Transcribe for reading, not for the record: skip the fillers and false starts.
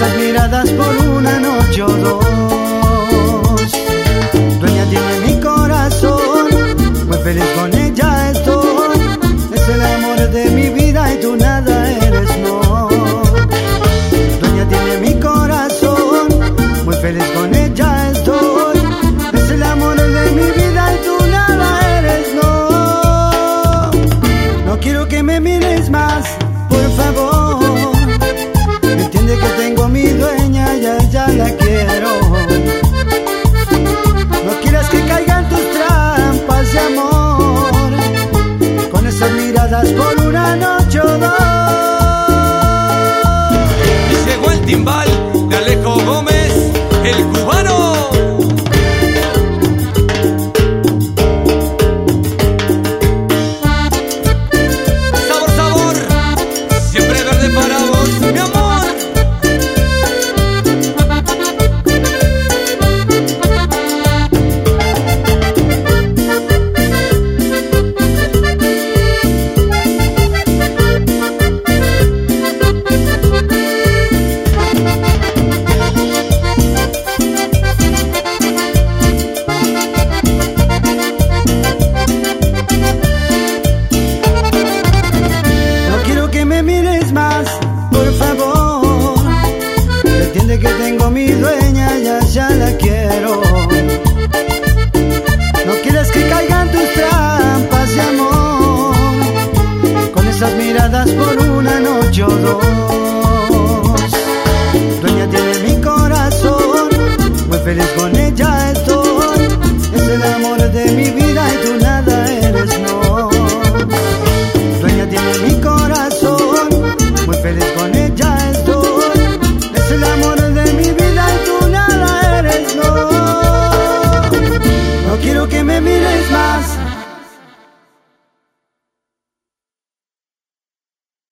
esas miradas por una noche o dos. Dueña tiene mi corazón, muy feliz con ella estoy. Es el amor de mi vida y tú nada eres, no. Dueña tiene mi corazón, muy feliz con ella estoy. Es el amor de mi vida y tú nada eres, no. No quiero que me mires más, por favor. Entiende que tengo mi dueña y a ella la quiero. No quieras que caigan tus trampas de amor, con esas miradas por una noche o dos. Y llegó el timbal de Alejo Gómez, el cubano. Sabor, sabor, siempre verde para vos, mi amor. Por favor, entiende que tengo mi dueña y a ella la quiero. No quieres que caigan tus trampas de amor, con esas miradas por una noche o dos.